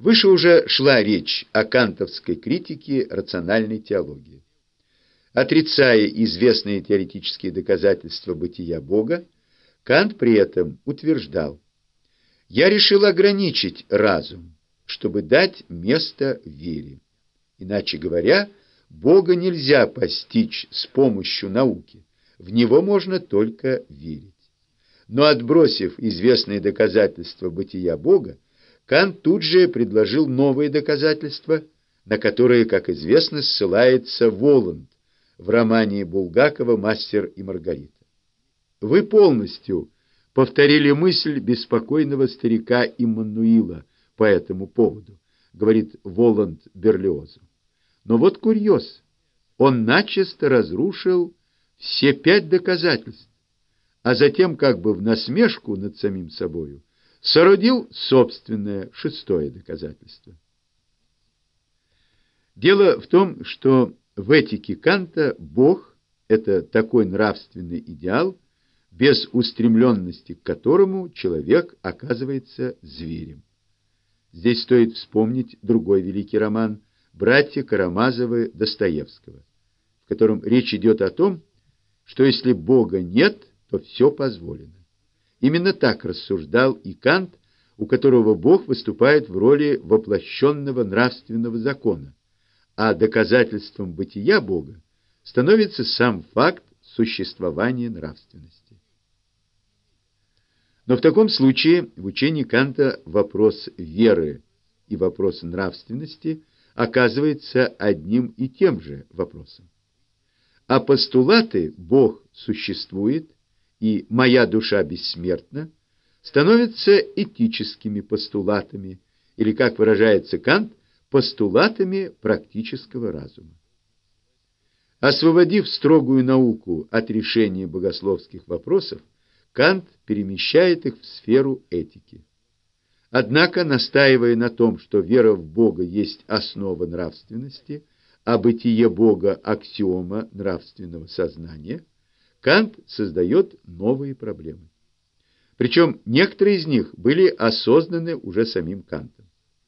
Выше уже шла речь о кантовской критике рациональной теологии. Отрицая известные теоретические доказательства бытия Бога, Кант при этом утверждал: «Я решил ограничить разум, чтобы дать место вере. Иначе говоря, Бога нельзя постичь с помощью науки, в Него можно только верить». Но отбросив известные доказательства бытия Бога, Кант тут же предложил новые доказательства, на которые, как известно, ссылается Воланд в романе Булгакова «Мастер и Маргарита». Вы полностью повторили мысль беспокойного старика Иммануила по этому поводу, говорит Воланд Берлиозу. Но вот курьез, он начисто разрушил все 5 доказательств, а затем, как бы в насмешку над самим собою, соорудил собственное 6-е доказательство. Дело в том, что в этике Канта Бог – это такой нравственный идеал, без устремленности к которому человек оказывается зверем. Здесь стоит вспомнить другой великий роман «Братья Карамазовы» Достоевского, в котором речь идет о том, что если Бога нет, то все позволено. Именно так рассуждал и Кант, у которого Бог выступает в роли воплощенного нравственного закона, а доказательством бытия Бога становится сам факт существования нравственности. Но в таком случае в учении Канта вопрос веры и вопрос нравственности оказывается одним и тем же вопросом. А постулаты «Бог существует» и «моя душа бессмертна» становятся этическими постулатами, или, как выражается Кант, постулатами практического разума. Освободив строгую науку от решения богословских вопросов, Кант перемещает их в сферу этики. Однако, настаивая на том, что вера в Бога есть основа нравственности, а бытие Бога – аксиома нравственного сознания, Кант создает новые проблемы. Причем некоторые из них были осознаны уже самим Кантом.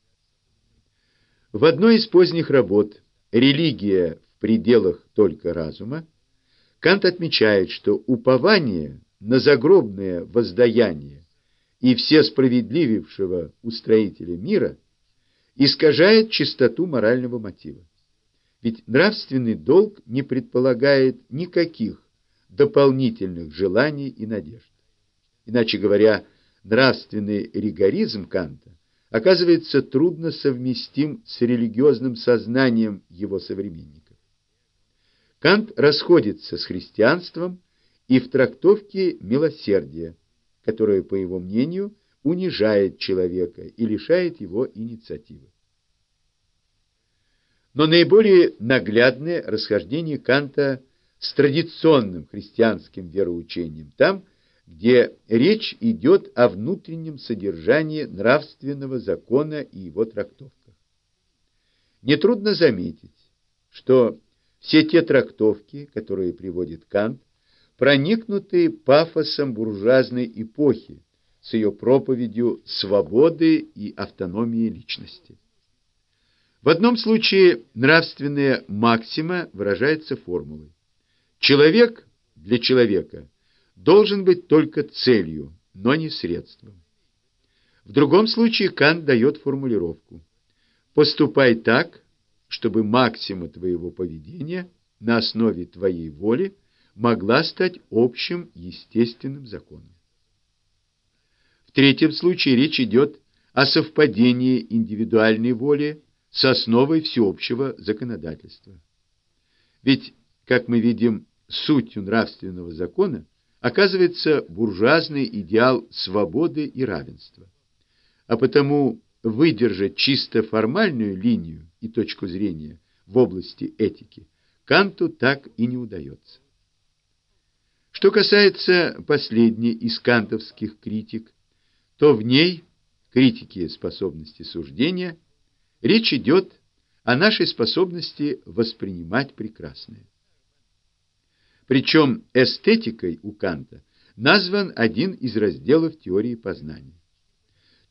В одной из поздних работ «Религия в пределах только разума» Кант отмечает, что упование на загробное воздаяние и всесправедливившего устроителя мира искажает чистоту морального мотива. Ведь нравственный долг не предполагает никаких дополнительных желаний и надежд. Иначе говоря, нравственный ригоризм Канта оказывается трудно совместим с религиозным сознанием его современников. Кант расходится с христианством и в трактовке милосердия, которое, по его мнению, унижает человека и лишает его инициативы. Но наиболее наглядное расхождение Канта с традиционным христианским вероучением там, где речь идет о внутреннем содержании нравственного закона и его трактовках. Нетрудно заметить, что все те трактовки, которые приводит Кант, проникнуты пафосом буржуазной эпохи с ее проповедью свободы и автономии личности. В одном случае нравственная максима выражается формулой: человек для человека должен быть только целью, но не средством. В другом случае Кант дает формулировку: поступай так, чтобы максима твоего поведения на основе твоей воли могла стать общим естественным законом. В третьем случае речь идет о совпадении индивидуальной воли с основой всеобщего законодательства. Ведь, как мы видим, сутью нравственного закона оказывается буржуазный идеал свободы и равенства. А потому выдержать чисто формальную линию и точку зрения в области этики Канту так и не удается. Что касается последней из кантовских критик, то в ней, критике способности суждения, речь идет о нашей способности воспринимать прекрасное. Причем эстетикой у Канта назван один из разделов теории познания.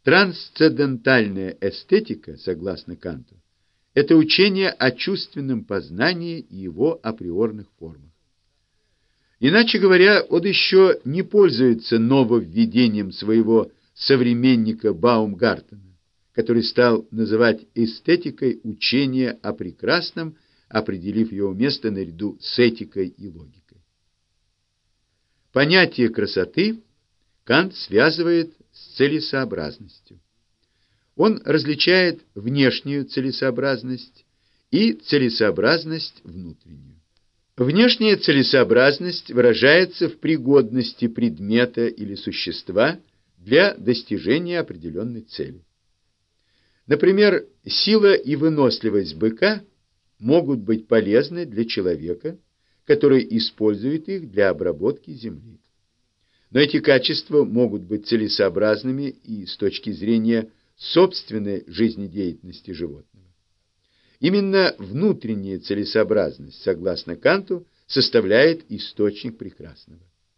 Трансцендентальная эстетика, согласно Канту, это учение о чувственном познании и его априорных формах. Иначе говоря, он еще не пользуется нововведением своего современника Баумгартена, который стал называть эстетикой учение о прекрасном, определив его место наряду с этикой и логикой. Понятие красоты Кант связывает с целесообразностью. Он различает внешнюю целесообразность и целесообразность внутреннюю. Внешняя целесообразность выражается в пригодности предмета или существа для достижения определенной цели. Например, сила и выносливость быка могут быть полезны для человека, который использует их для обработки земли. Но эти качества могут быть целесообразными и с точки зрения собственной жизнедеятельности животного. Именно внутренняя целесообразность, согласно Канту, составляет источник прекрасного.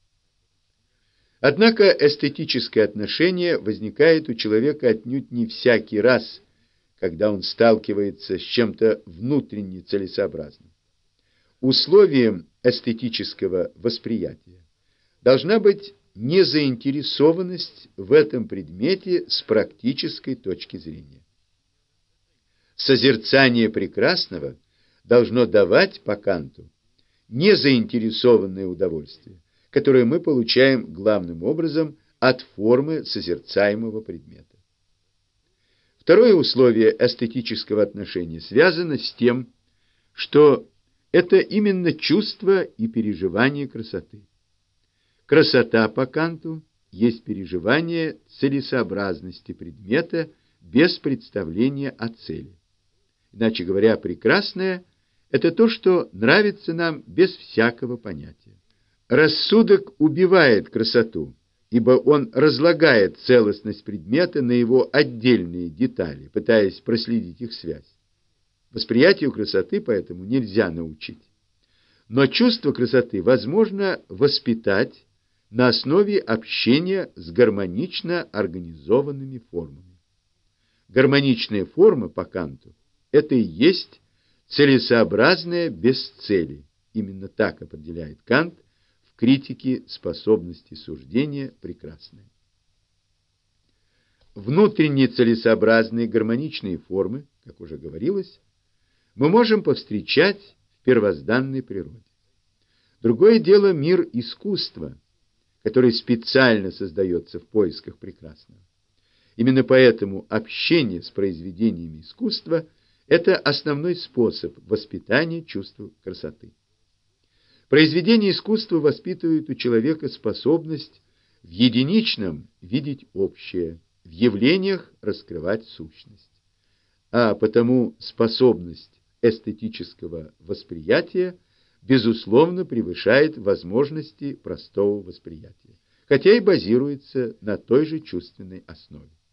Однако эстетическое отношение возникает у человека отнюдь не всякий раз, когда он сталкивается с чем-то внутренне целесообразным. Условием эстетического восприятия должна быть незаинтересованность в этом предмете с практической точки зрения. Созерцание прекрасного должно давать по Канту незаинтересованное удовольствие, которое мы получаем главным образом от формы созерцаемого предмета. Второе условие эстетического отношения связано с тем, что это именно чувство и переживание красоты. Красота по Канту есть переживание целесообразности предмета без представления о цели. Иначе говоря, прекрасное – это то, что нравится нам без всякого понятия. Рассудок убивает красоту, ибо он разлагает целостность предмета на его отдельные детали, пытаясь проследить их связь. Восприятию красоты поэтому нельзя научить. Но чувство красоты возможно воспитать на основе общения с гармонично организованными формами. Гармоничная форма по Канту – это и есть целесообразное без цели. Именно так определяет Кант в критике способности суждения прекрасное. Внутренне целесообразные гармоничные формы, как уже говорилось, мы можем повстречать в первозданной природе. Другое дело мир искусства, который специально создается в поисках прекрасного. Именно поэтому общение с произведениями искусства – это основной способ воспитания чувства красоты. Произведения искусства воспитывают у человека способность в единичном видеть общее, в явлениях раскрывать сущность. А потому способность эстетического восприятия безусловно превышает возможности простого восприятия, хотя и базируется на той же чувственной основе.